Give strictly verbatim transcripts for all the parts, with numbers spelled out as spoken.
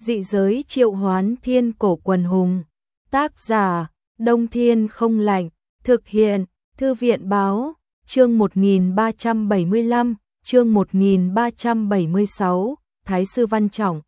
Dị giới triệu hoán thiên cổ quần hùng. Tác giả, Đông Thiên không lạnh. Thực hiện, Thư viện báo, chương một nghìn ba trăm bảy mươi lăm, chương một nghìn ba trăm bảy mươi sáu, Thái sư Văn Trọng.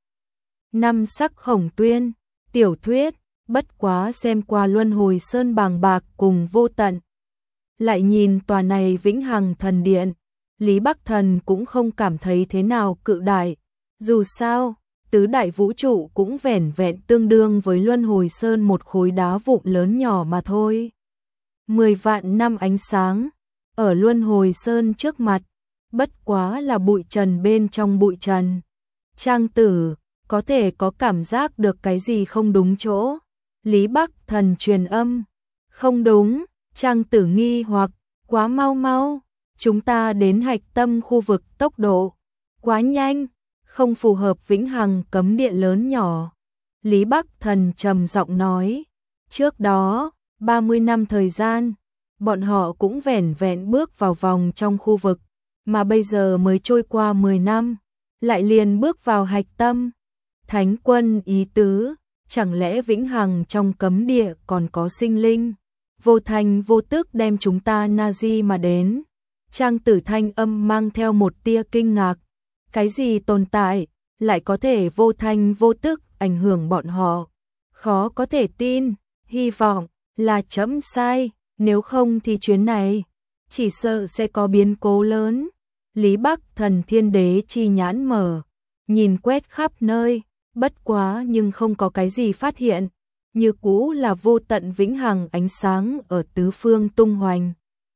Năm sắc khổng tuyên, tiểu thuyết, bất quá xem qua luân hồi sơn bàng bạc cùng vô tận. Lại nhìn tòa này vĩnh hằng thần điện, Lý Bắc Thần cũng không cảm thấy thế nào cự đại. Dù sao, tứ đại vũ trụ cũng vẻn vẹn tương đương với luân hồi sơn một khối đá vụn lớn nhỏ mà thôi. Mười vạn năm ánh sáng, ở luân hồi sơn trước mặt, bất quá là bụi trần bên trong bụi trần. Trang tử, có thể có cảm giác được cái gì không đúng chỗ. Lý Bắc Thần truyền âm. Không đúng, Trang tử nghi hoặc, quá mau mau, chúng ta đến hạch tâm khu vực tốc độ quá nhanh, không phù hợp vĩnh hằng cấm điện lớn nhỏ. Lý Bắc Thần trầm giọng nói, trước đó, ba mươi năm thời gian, bọn họ cũng vẻn vẹn bước vào vòng trong khu vực, mà bây giờ mới trôi qua mười năm, lại liền bước vào hạch tâm. Thánh quân ý tứ, chẳng lẽ vĩnh hằng trong cấm địa còn có sinh linh, vô thành vô tức đem chúng ta Nazi mà đến. Trang tử thanh âm mang theo một tia kinh ngạc, cái gì tồn tại, lại có thể vô thành vô tức ảnh hưởng bọn họ, khó có thể tin, hy vọng là chấm sai, nếu không thì chuyến này, chỉ sợ sẽ có biến cố lớn. Lý Bắc Thần thiên đế chi nhãn mở, nhìn quét khắp nơi, bất quá nhưng không có cái gì phát hiện, như cũ là vô tận vĩnh hằng ánh sáng ở tứ phương tung hoành.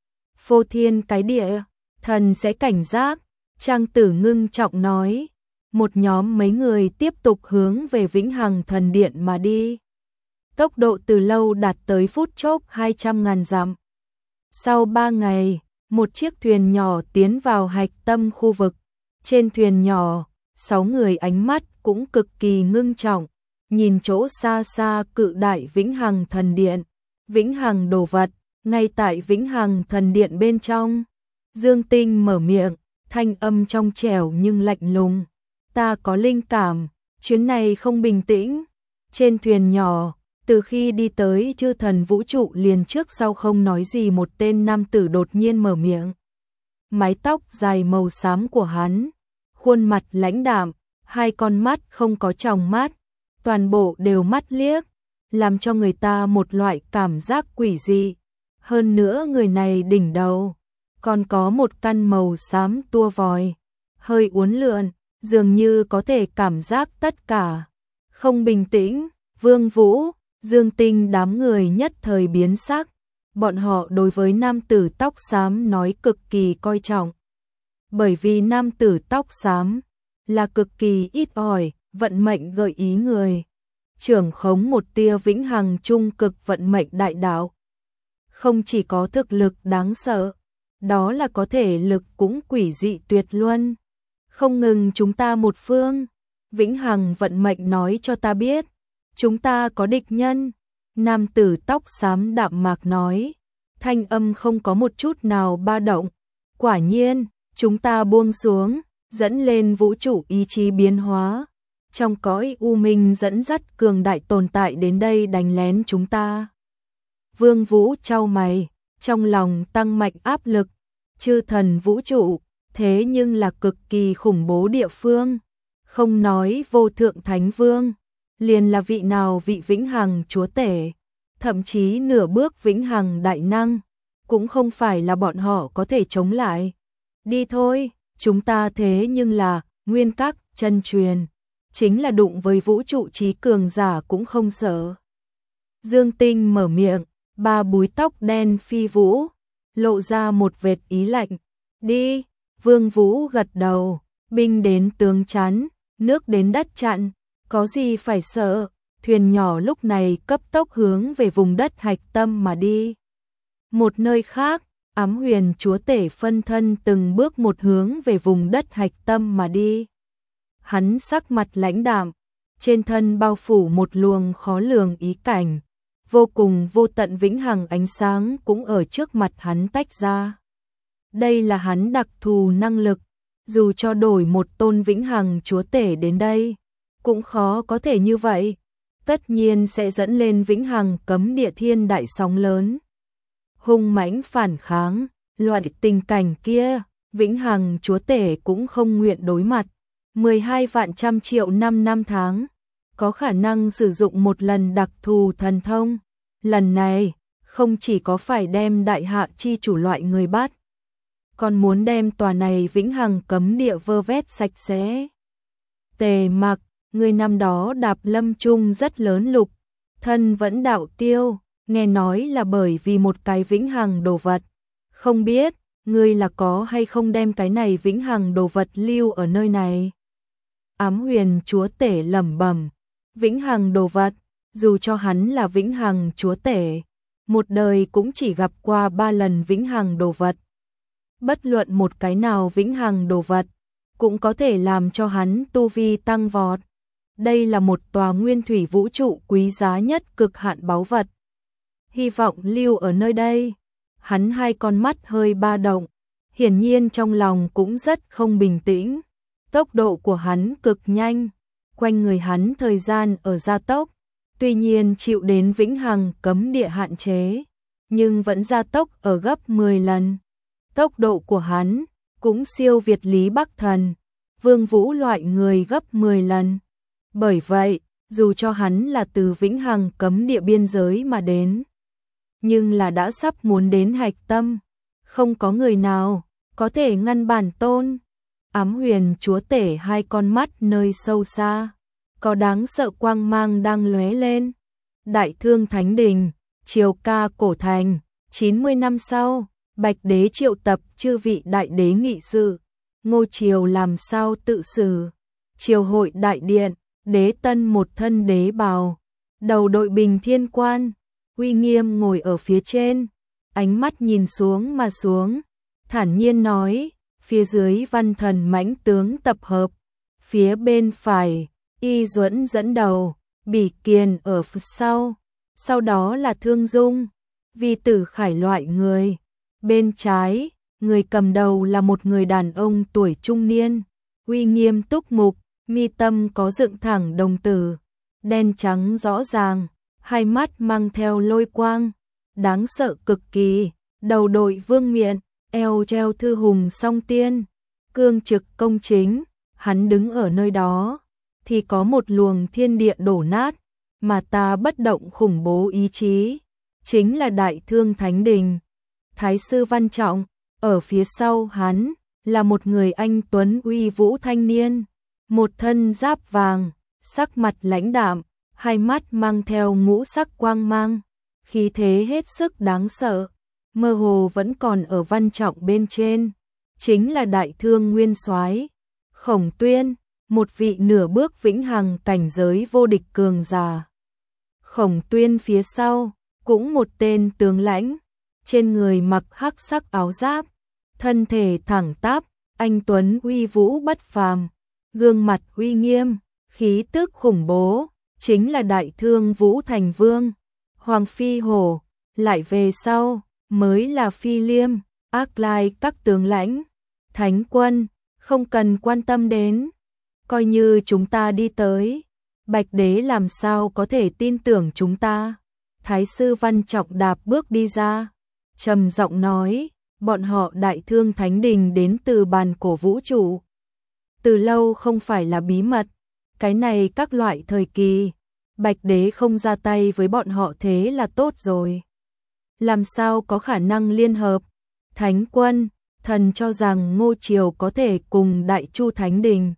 Phô thiên cái địa, thần sẽ cảnh giác, Trang tử ngưng trọng nói. Một nhóm mấy người tiếp tục hướng về vĩnh hằng thần điện mà đi. Tốc độ từ lâu đạt tới phút chốc hai trăm ngàn dặm. Sau ba ngày, một chiếc thuyền nhỏ tiến vào hạch tâm khu vực. Trên thuyền nhỏ, sáu người ánh mắt cũng cực kỳ ngưng trọng, nhìn chỗ xa xa cự đại vĩnh hằng thần điện. Vĩnh hằng đồ vật, ngay tại vĩnh hằng thần điện bên trong. Dương Tinh mở miệng, thanh âm trong trẻo nhưng lạnh lùng. Ta có linh cảm, chuyến này không bình tĩnh. Trên thuyền nhỏ, từ khi đi tới chư thần vũ trụ liền trước sau không nói gì, một tên nam tử đột nhiên mở miệng. Mái tóc dài màu xám của hắn, khuôn mặt lãnh đạm, hai con mắt không có tròng mắt, toàn bộ đều mắt liếc, làm cho người ta một loại cảm giác quỷ dị. Hơn nữa người này đỉnh đầu còn có một căn màu xám tua vòi, hơi uốn lượn, dường như có thể cảm giác tất cả. Không bình tĩnh, Vương Vũ, Dương Tinh đám người nhất thời biến sắc. Bọn họ đối với nam tử tóc xám nói cực kỳ coi trọng. Bởi vì nam tử tóc xám là cực kỳ ít ỏi, vận mệnh gợi ý người. Trưởng khống một tia vĩnh hằng trung cực vận mệnh đại đạo. Không chỉ có thực lực đáng sợ, đó là có thể lực cũng quỷ dị tuyệt luân. Không ngừng chúng ta một phương, vĩnh hằng vận mệnh nói cho ta biết, chúng ta có địch nhân. Nam tử tóc xám đạm mạc nói, thanh âm không có một chút nào ba động. Quả nhiên, chúng ta buông xuống, dẫn lên vũ trụ ý chí biến hóa. Trong cõi u minh dẫn dắt cường đại tồn tại đến đây đánh lén chúng ta. Vương Vũ chau mày, trong lòng tăng mạnh áp lực. Chư thần vũ trụ, thế nhưng là cực kỳ khủng bố địa phương. Không nói vô thượng thánh vương, liền là vị nào vị vĩnh hằng chúa tể, thậm chí nửa bước vĩnh hằng đại năng, cũng không phải là bọn họ có thể chống lại. Đi thôi, chúng ta thế nhưng là nguyên các chân truyền, chính là đụng với vũ trụ trí cường giả cũng không sợ. Dương Tinh mở miệng, ba búi tóc đen phi vũ, lộ ra một vệt ý lạnh. Đi, Vương Vũ gật đầu, binh đến tướng chắn, nước đến đất chặn, có gì phải sợ. Thuyền nhỏ lúc này cấp tốc hướng về vùng đất hạch tâm mà đi. Một nơi khác, Ám Huyền chúa tể phân thân từng bước một hướng về vùng đất hạch tâm mà đi. Hắn sắc mặt lãnh đạm, trên thân bao phủ một luồng khó lường ý cảnh, vô cùng vô tận vĩnh hằng ánh sáng cũng ở trước mặt hắn tách ra. Đây là hắn đặc thù năng lực, dù cho đổi một tôn vĩnh hằng chúa tể đến đây, cũng khó có thể như vậy, tất nhiên sẽ dẫn lên vĩnh hằng cấm địa thiên đại sóng lớn. Hung mãnh phản kháng, loại tình cảnh kia, vĩnh hằng chúa tể cũng không nguyện đối mặt. mười hai vạn trăm triệu năm năm tháng, có khả năng sử dụng một lần đặc thù thần thông. Lần này, không chỉ có phải đem đại hạ chi chủ loại người bắt, còn muốn đem tòa này vĩnh hằng cấm địa vơ vét sạch sẽ. Tề Mặc, người năm đó đạp lâm chung rất lớn lục, thân vẫn đạo tiêu, nghe nói là bởi vì một cái vĩnh hằng đồ vật. Không biết, ngươi là có hay không đem cái này vĩnh hằng đồ vật lưu ở nơi này? Ám huyền chúa tể lẩm bẩm, vĩnh hằng đồ vật, dù cho hắn là vĩnh hằng chúa tể, một đời cũng chỉ gặp qua ba lần vĩnh hằng đồ vật. Bất luận một cái nào vĩnh hằng đồ vật, cũng có thể làm cho hắn tu vi tăng vọt. Đây là một tòa nguyên thủy vũ trụ quý giá nhất cực hạn báu vật. Hy vọng lưu ở nơi đây. Hắn hai con mắt hơi ba động, hiển nhiên trong lòng cũng rất không bình tĩnh. Tốc độ của hắn cực nhanh, quanh người hắn thời gian ở gia tốc, tuy nhiên chịu đến vĩnh hằng cấm địa hạn chế, nhưng vẫn gia tốc ở gấp mười lần. Tốc độ của hắn cũng siêu việt Lý Bắc Thần, Vương Vũ loại người gấp mười lần. Bởi vậy, dù cho hắn là từ vĩnh hằng cấm địa biên giới mà đến, nhưng là đã sắp muốn đến hạch tâm, không có người nào có thể ngăn bản tôn. Ám huyền chúa tể hai con mắt nơi sâu xa, có đáng sợ quang mang đang lóe lên. Đại Thương Thánh Đình, Triều Ca Cổ Thành, chín mươi năm sau, Bạch Đế triệu tập chư vị đại đế nghị sự, Ngô Triều làm sao tự xử. Triều hội đại điện, Đế Tân một thân đế bào, đầu đội bình thiên quan, uy nghiêm ngồi ở phía trên, ánh mắt nhìn xuống mà xuống, thản nhiên nói, phía dưới văn thần mãnh tướng tập hợp, phía bên phải, Y Duẫn dẫn đầu, Bỉ Kiền ở phía sau, sau đó là Thương Dung, Vi Tử Khải loại người. Bên trái, người cầm đầu là một người đàn ông tuổi trung niên, uy nghiêm túc mục, mi tâm có dựng thẳng đồng tử, đen trắng rõ ràng, hai mắt mang theo lôi quang, đáng sợ cực kỳ, đầu đội vương miện, eo treo thư hùng song tiên, cương trực công chính, hắn đứng ở nơi đó, thì có một luồng thiên địa đổ nát, mà ta bất động khủng bố ý chí, chính là Đại Thương Thánh Đình. Thái sư Văn Trọng, ở phía sau hắn, là một người anh tuấn uy vũ thanh niên, một thân giáp vàng, sắc mặt lãnh đạm, hai mắt mang theo ngũ sắc quang mang, khí thế hết sức đáng sợ, mơ hồ vẫn còn ở Văn Trọng bên trên, chính là Đại Thương Nguyên Soái Khổng Tuyên, một vị nửa bước vĩnh hằng cảnh giới vô địch cường giả. Khổng Tuyên phía sau, cũng một tên tướng lãnh, trên người mặc hắc sắc áo giáp, thân thể thẳng tắp, anh tuấn uy vũ bất phàm, gương mặt uy nghiêm, khí tức khủng bố, chính là Đại Thương Vũ Thành Vương, Hoàng Phi Hổ, lại về sau, mới là Phi Liêm, Ác Lai các tướng lãnh, Thánh Quân, không cần quan tâm đến, coi như chúng ta đi tới, Bạch Đế làm sao có thể tin tưởng chúng ta. Thái sư Văn Trọng đạp bước đi ra, trầm giọng nói, bọn họ Đại Thương Thánh Đình đến từ bàn cổ vũ trụ. Từ lâu không phải là bí mật, cái này các loại thời kỳ, Bạch Đế không ra tay với bọn họ thế là tốt rồi. Làm sao có khả năng liên hợp? Thánh Quân, thần cho rằng Ngô Triều có thể cùng Đại Chu Thánh Đình,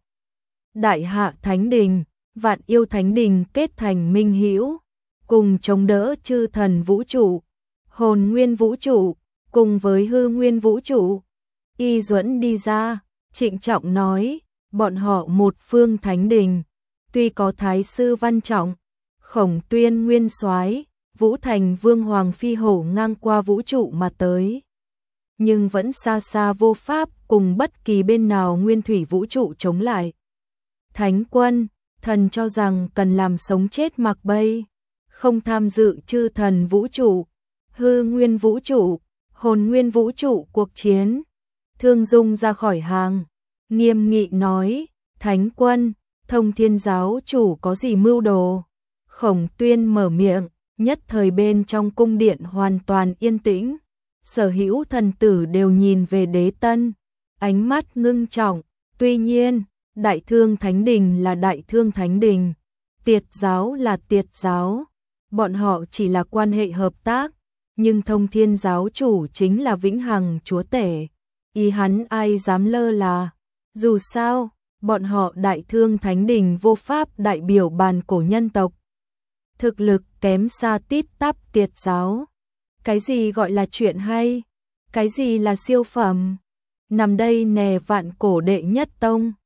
Đại Hạ Thánh Đình, Vạn Yêu Thánh Đình kết thành minh hữu, cùng chống đỡ chư thần vũ trụ, hồn nguyên vũ trụ, cùng với hư nguyên vũ trụ. Y Duẫn đi ra, trịnh trọng nói, bọn họ một phương Thánh Đình, tuy có Thái sư Văn Trọng, Khổng Tuyên Nguyên Soái, Vũ Thành Vương Hoàng Phi Hổ ngang qua vũ trụ mà tới, nhưng vẫn xa xa vô pháp cùng bất kỳ bên nào nguyên thủy vũ trụ chống lại. Thánh Quân, thần cho rằng cần làm sống chết mặc bay, không tham dự chư thần vũ trụ, hư nguyên vũ trụ, hồn nguyên vũ trụ cuộc chiến. Thương Dung ra khỏi hàng, nghiêm nghị nói, Thánh Quân, Thông Thiên giáo chủ có gì mưu đồ? Khổng Tuyên mở miệng, nhất thời bên trong cung điện hoàn toàn yên tĩnh. Sở hữu thần tử đều nhìn về Đế Tân, ánh mắt ngưng trọng. Tuy nhiên, Đại Thương Thánh Đình là Đại Thương Thánh Đình, Tiệt giáo là Tiệt giáo, bọn họ chỉ là quan hệ hợp tác, nhưng Thông Thiên giáo chủ chính là vĩnh hằng chúa tể, ý hắn ai dám lơ là. Dù sao, bọn họ Đại Thương Thánh Đình vô pháp đại biểu bàn cổ nhân tộc, thực lực kém xa tít tắp Tiệt giáo. Cái gì gọi là chuyện hay? Cái gì là siêu phẩm? Nằm đây nè vạn cổ đệ nhất tông,